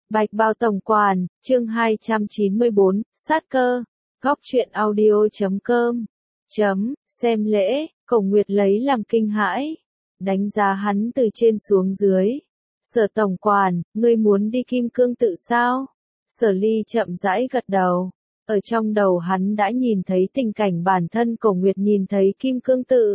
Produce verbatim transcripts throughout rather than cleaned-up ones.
Bạch Bao Tổng Quản, chương hai trăm chín mươi bốn, sát cơ, góc truyện audio chấm com, chấm, xem lễ, Cổ Nguyệt lấy làm kinh hãi, đánh giá hắn từ trên xuống dưới. Sở Tổng Quản, ngươi muốn đi Kim Cương Tự sao? Sở Ly chậm rãi gật đầu, ở trong đầu hắn đã nhìn thấy tình cảnh bản thân Cổ Nguyệt nhìn thấy Kim Cương Tự.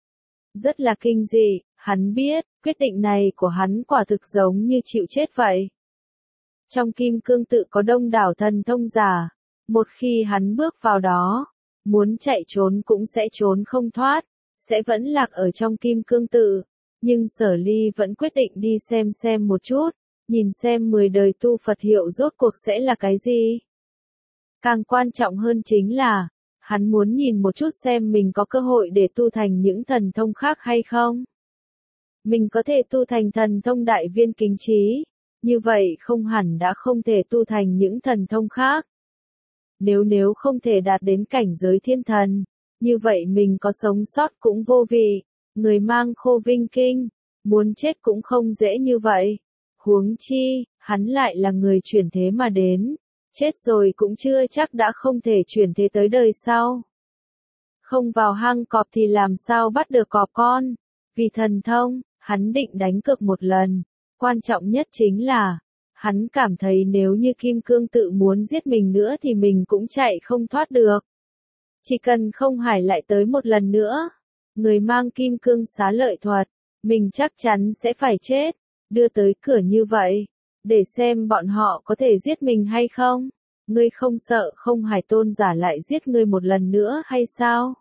Rất là kinh dị, hắn biết, quyết định này của hắn quả thực giống như chịu chết vậy. Trong Kim Cương Tự có đông đảo thần thông giả, một khi hắn bước vào đó, muốn chạy trốn cũng sẽ trốn không thoát, sẽ vẫn lạc ở trong Kim Cương Tự. Nhưng Sở Ly vẫn quyết định đi xem xem một chút, nhìn xem mười đời tu Phật hiệu rốt cuộc sẽ là cái gì. Càng quan trọng hơn chính là, hắn muốn nhìn một chút xem mình có cơ hội để tu thành những thần thông khác hay không. Mình có thể tu thành thần thông đại viên kính trí, như vậy không hẳn đã không thể tu thành những thần thông khác. Nếu nếu không thể đạt đến cảnh giới thiên thần, như vậy mình có sống sót cũng vô vị, người mang khô vinh kinh, muốn chết cũng không dễ như vậy. Huống chi, hắn lại là người chuyển thế mà đến, chết rồi cũng chưa chắc đã không thể chuyển thế tới đời sau. Không vào hang cọp thì làm sao bắt được cọp con, vì thần thông, hắn định đánh cược một lần. Quan trọng nhất chính là, hắn cảm thấy nếu như Kim Cương Tự muốn giết mình nữa thì mình cũng chạy không thoát được. Chỉ cần không hải lại tới một lần nữa, người mang Kim Cương xá lợi thuật, mình chắc chắn sẽ phải chết, đưa tới cửa như vậy, để xem bọn họ có thể giết mình hay không. Ngươi không sợ không hải tôn giả lại giết ngươi một lần nữa hay sao?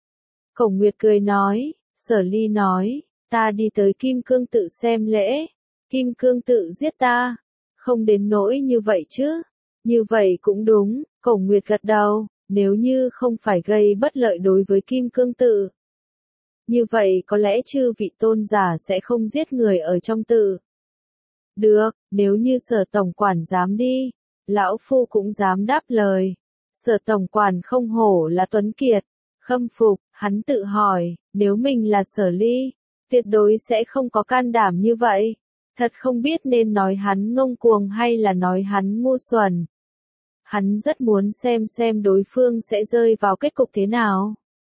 Cổ Nguyệt cười nói, Sở Ly nói, ta đi tới Kim Cương Tự xem lễ. Kim Cương Tự giết ta, không đến nỗi như vậy chứ. Như vậy cũng đúng, Cổ Nguyệt gật đầu, nếu như không phải gây bất lợi đối với Kim Cương Tự. Như vậy có lẽ chư vị tôn giả sẽ không giết người ở trong tự. Được, nếu như Sở Tổng Quản dám đi, lão phu cũng dám đáp lời. Sở Tổng Quản không hổ là tuấn kiệt, khâm phục, hắn tự hỏi, nếu mình là Sở Ly, tuyệt đối sẽ không có can đảm như vậy. Thật không biết nên nói hắn ngông cuồng hay là nói hắn ngu xuẩn. Hắn rất muốn xem xem đối phương sẽ rơi vào kết cục thế nào.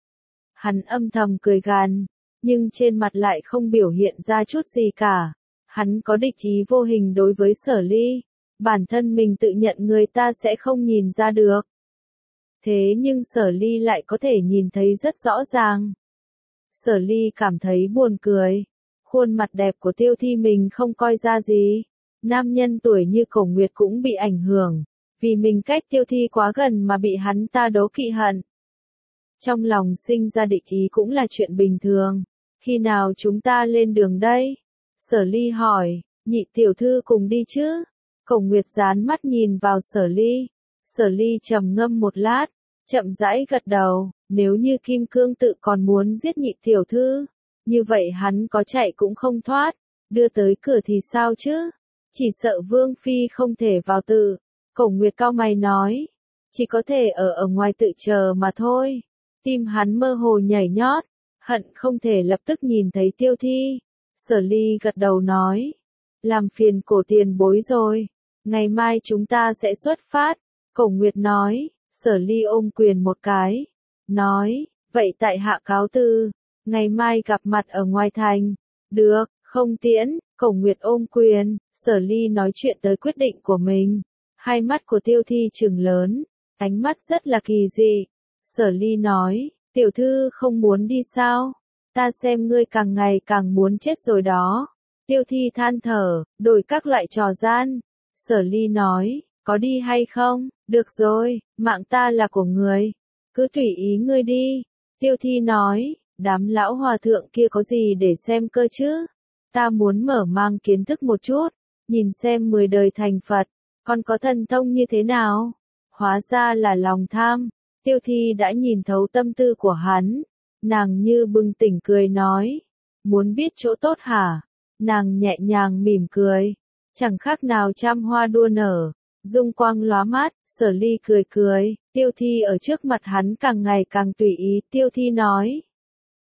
Hắn âm thầm cười gằn, nhưng trên mặt lại không biểu hiện ra chút gì cả. Hắn có địch ý vô hình đối với Sở Ly, bản thân mình tự nhận người ta sẽ không nhìn ra được. Thế nhưng Sở Ly lại có thể nhìn thấy rất rõ ràng. Sở Ly cảm thấy buồn cười. Khuôn mặt đẹp của Tiêu Thi mình không coi ra gì. Nam nhân tuổi như Cổ Nguyệt cũng bị ảnh hưởng, vì mình cách Tiêu Thi quá gần mà bị hắn ta đố kỵ hận. Trong lòng sinh ra địch ý cũng là chuyện bình thường. Khi nào chúng ta lên đường đây? Sở Ly hỏi, nhị tiểu thư cùng đi chứ? Cổ Nguyệt dán mắt nhìn vào Sở Ly. Sở Ly trầm ngâm một lát, chậm rãi gật đầu, nếu như Kim Cương Tự còn muốn giết nhị tiểu thư, như vậy hắn có chạy cũng không thoát, đưa tới cửa thì sao chứ? Chỉ sợ Vương Phi không thể vào tự. Cổ Nguyệt cau mày nói, chỉ có thể ở ở ngoài tự chờ mà thôi. Tim hắn mơ hồ nhảy nhót, hận không thể lập tức nhìn thấy Tiêu Thi. Sở Ly gật đầu nói, làm phiền Cổ tiền bối rồi, ngày mai chúng ta sẽ xuất phát. Cổ Nguyệt nói, Sở Ly ôm quyền một cái, nói, vậy tại hạ cáo từ, ngày mai gặp mặt ở ngoài thành. Được, không tiễn. Cổ Nguyệt ôm quyền. Sở Ly nói chuyện tới quyết định của mình. Hai mắt của Tiêu Thi trừng lớn, ánh mắt rất là kỳ dị. Sở Ly nói, tiểu thư không muốn đi sao? Ta xem ngươi càng ngày càng muốn chết rồi đó. Tiêu Thi than thở, đổi các loại trò gian. Sở Ly nói, có đi hay không? Được rồi, mạng ta là của người, cứ tùy ý ngươi đi. Tiêu Thi nói, đám lão hòa thượng kia có gì để xem cơ chứ? Ta muốn mở mang kiến thức một chút, nhìn xem mười đời thành Phật, còn có thần thông như thế nào? Hóa ra là lòng tham. Tiêu Thi đã nhìn thấu tâm tư của hắn. Nàng như bừng tỉnh cười nói, muốn biết chỗ tốt hả? Nàng nhẹ nhàng mỉm cười, chẳng khác nào trăm hoa đua nở, dung quang lóa mắt. Sở Ly cười cười, Tiêu Thi ở trước mặt hắn càng ngày càng tùy ý. Tiêu Thi nói,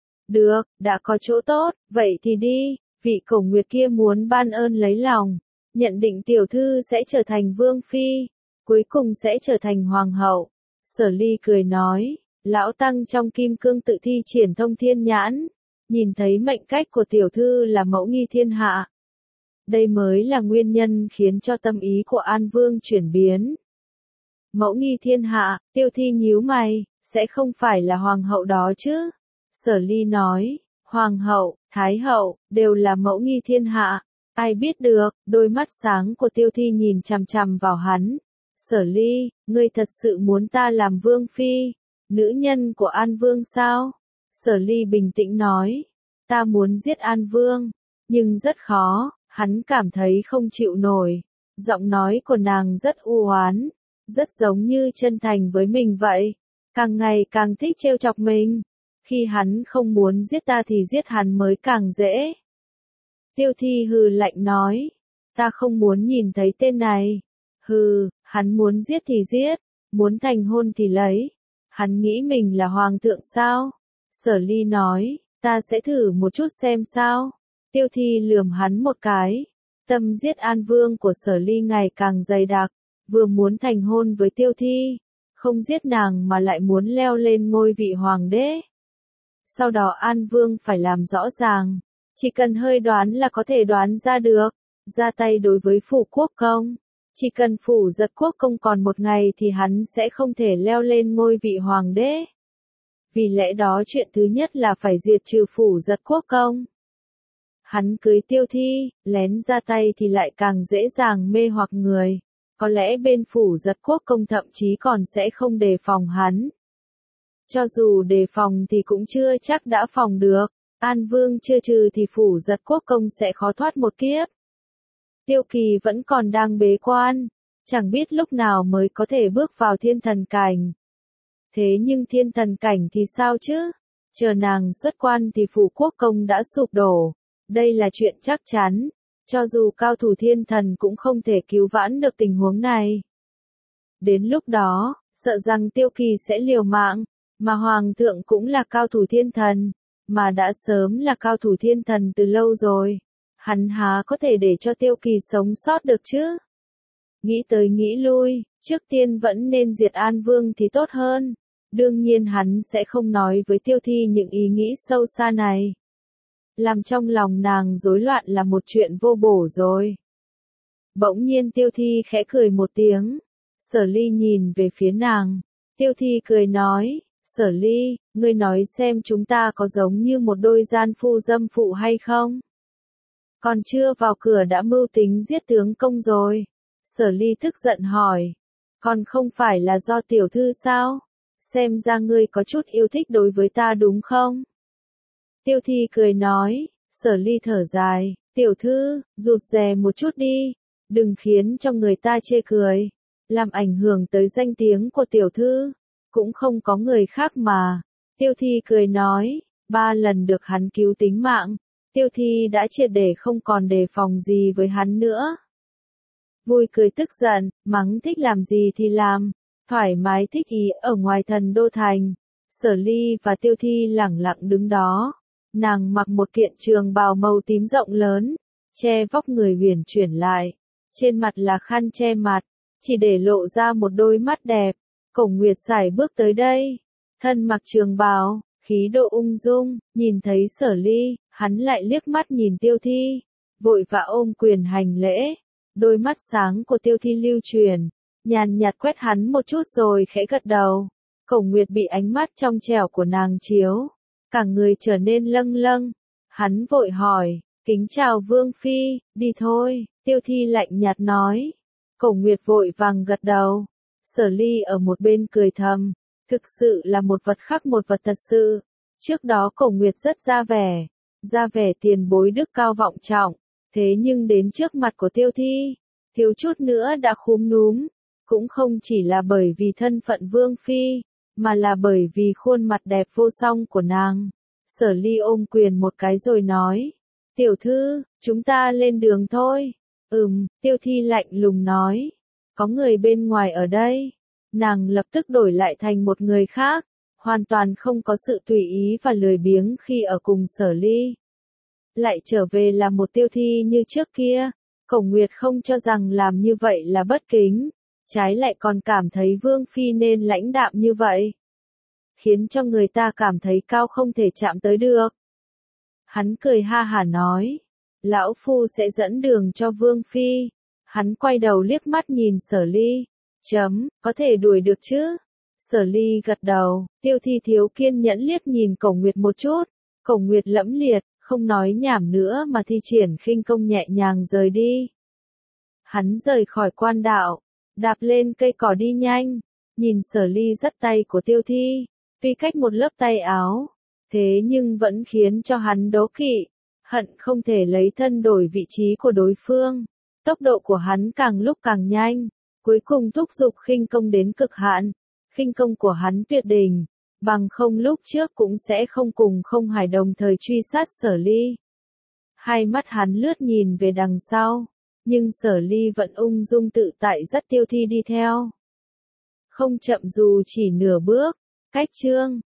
được, đã có chỗ tốt, vậy thì đi. Vị Cổ Nguyệt kia muốn ban ơn lấy lòng, nhận định tiểu thư sẽ trở thành vương phi, cuối cùng sẽ trở thành hoàng hậu. Sở Ly cười nói, lão tăng trong kim cương tự thi triển thông thiên nhãn, nhìn thấy mệnh cách của tiểu thư là mẫu nghi thiên hạ. Đây mới là nguyên nhân khiến cho tâm ý của An Vương chuyển biến. Mẫu nghi thiên hạ, Tiêu Thi nhíu mày, sẽ không phải là hoàng hậu đó chứ? Sở Ly nói, hoàng hậu, thái hậu, đều là mẫu nghi thiên hạ. Ai biết được, đôi mắt sáng của Tiêu Thi nhìn chằm chằm vào hắn. Sở Ly, ngươi thật sự muốn ta làm vương phi, nữ nhân của An Vương sao? Sở Ly bình tĩnh nói, ta muốn giết An Vương, nhưng rất khó, hắn cảm thấy không chịu nổi. Giọng nói của nàng rất u oán, rất giống như chân thành với mình vậy, càng ngày càng thích trêu chọc mình. Khi hắn không muốn giết ta thì giết hắn mới càng dễ. Tiêu Thi hừ lạnh nói, ta không muốn nhìn thấy tên này. Hừ, hắn muốn giết thì giết, muốn thành hôn thì lấy. Hắn nghĩ mình là hoàng thượng sao? Sở Ly nói, ta sẽ thử một chút xem sao. Tiêu Thi lườm hắn một cái. Tâm giết An Vương của Sở Ly ngày càng dày đặc, vừa muốn thành hôn với Tiêu Thi, không giết nàng mà lại muốn leo lên ngôi vị hoàng đế. Sau đó An Vương phải làm rõ ràng, chỉ cần hơi đoán là có thể đoán ra được, ra tay đối với Phủ Quốc Công. Chỉ cần Phủ Giật Quốc Công còn một ngày thì hắn sẽ không thể leo lên ngôi vị hoàng đế. Vì lẽ đó chuyện thứ nhất là phải diệt trừ Phủ Giật Quốc Công. Hắn cưới Tiêu Thi, lén ra tay thì lại càng dễ dàng mê hoặc người. Có lẽ bên Phủ Giật Quốc Công thậm chí còn sẽ không đề phòng hắn. Cho dù đề phòng thì cũng chưa chắc đã phòng được. An Vương chưa trừ thì Phủ Giật Quốc Công sẽ khó thoát một kiếp. Tiêu Kỳ vẫn còn đang bế quan, chẳng biết lúc nào mới có thể bước vào thiên thần cảnh. Thế nhưng thiên thần cảnh thì sao chứ? Chờ nàng xuất quan thì Phủ Quốc Công đã sụp đổ. Đây là chuyện chắc chắn. Cho dù cao thủ thiên thần cũng không thể cứu vãn được tình huống này. Đến lúc đó, sợ rằng Tiêu Kỳ sẽ liều mạng, mà Hoàng thượng cũng là cao thủ thiên thần, mà đã sớm là cao thủ thiên thần từ lâu rồi. Hắn há có thể để cho Tiêu Kỳ sống sót được chứ? Nghĩ tới nghĩ lui, trước tiên vẫn nên diệt An Vương thì tốt hơn. Đương nhiên hắn sẽ không nói với Tiêu Thi những ý nghĩ sâu xa này. Làm trong lòng nàng rối loạn là một chuyện vô bổ rồi. Bỗng nhiên Tiêu Thi khẽ cười một tiếng. Sở Ly nhìn về phía nàng. Tiêu Thi cười nói, Sở Ly, ngươi nói xem chúng ta có giống như một đôi gian phu dâm phụ hay không? Còn chưa vào cửa đã mưu tính giết tướng công rồi. Sở Ly tức giận hỏi. Còn không phải là do tiểu thư sao? Xem ra ngươi có chút yêu thích đối với ta đúng không? Tiêu Thi cười nói. Sở Ly thở dài. Tiểu thư, rụt rè một chút đi. Đừng khiến cho người ta chê cười. Làm ảnh hưởng tới danh tiếng của tiểu thư. Cũng không có người khác mà. Tiêu Thi cười nói. Ba lần được hắn cứu tính mạng. Tiêu Thi đã triệt để không còn đề phòng gì với hắn nữa. Vui cười tức giận, mắng thích làm gì thì làm, thoải mái thích ý ở ngoài thần đô thành. Sở Ly và Tiêu Thi lẳng lặng đứng đó. Nàng mặc một kiện trường bào màu tím rộng lớn, che vóc người huyền chuyển lại. Trên mặt là khăn che mặt, chỉ để lộ ra một đôi mắt đẹp. Cổ Nguyệt sải bước tới đây, thân mặc trường bào, khí độ ung dung, nhìn thấy Sở Ly, hắn lại liếc mắt nhìn Tiêu Thi, vội vã ôm quyền hành lễ. Đôi mắt sáng của Tiêu Thi lưu truyền, nhàn nhạt quét hắn một chút rồi khẽ gật đầu. Cổ Nguyệt bị ánh mắt trong trẻo của nàng chiếu, cả người trở nên lâng lâng. Hắn vội hỏi, kính chào Vương Phi, đi thôi. Tiêu Thi lạnh nhạt nói. Cổ Nguyệt vội vàng gật đầu. Sở Ly ở một bên cười thầm, thực sự là một vật khác một vật thật sự. Trước đó Cổ Nguyệt rất ra vẻ, ra vẻ tiền bối đức cao vọng trọng, thế nhưng đến trước mặt của Tiêu Thi, thiếu chút nữa đã khúm núm, cũng không chỉ là bởi vì thân phận Vương Phi, mà là bởi vì khuôn mặt đẹp vô song của nàng. Sở Ly ôm quyền một cái rồi nói, tiểu thư, chúng ta lên đường thôi. Ừm, Tiêu Thi lạnh lùng nói, có người bên ngoài ở đây. Nàng lập tức đổi lại thành một người khác, hoàn toàn không có sự tùy ý và lười biếng khi ở cùng Sở Ly. Lại trở về là một Tiêu Thi như trước kia. Cổ Nguyệt không cho rằng làm như vậy là bất kính, trái lại còn cảm thấy Vương Phi nên lãnh đạm như vậy, khiến cho người ta cảm thấy cao không thể chạm tới được. Hắn cười ha hả nói, lão phu sẽ dẫn đường cho Vương Phi. Hắn quay đầu liếc mắt nhìn Sở Ly, chấm, có thể đuổi được chứ? Sở Ly gật đầu, Tiêu Thi thiếu kiên nhẫn liếc nhìn Cổ Nguyệt một chút, Cổ Nguyệt lẫm liệt, không nói nhảm nữa mà thi triển khinh công nhẹ nhàng rời đi. Hắn rời khỏi quan đạo, đạp lên cây cỏ đi nhanh, nhìn Sở Ly dắt tay của Tiêu Thi, tuy cách một lớp tay áo, thế nhưng vẫn khiến cho hắn đố kỵ, hận không thể lấy thân đổi vị trí của đối phương. Tốc độ của hắn càng lúc càng nhanh, cuối cùng thúc giục khinh công đến cực hạn. Khinh công của hắn tuyệt đỉnh, bằng không lúc trước cũng sẽ không cùng Không Hải đồng thời truy sát Sở Ly. Hai mắt hắn lướt nhìn về đằng sau, nhưng Sở Ly vẫn ung dung tự tại dắt Tiêu Thi đi theo. Không chậm dù chỉ nửa bước, cách chương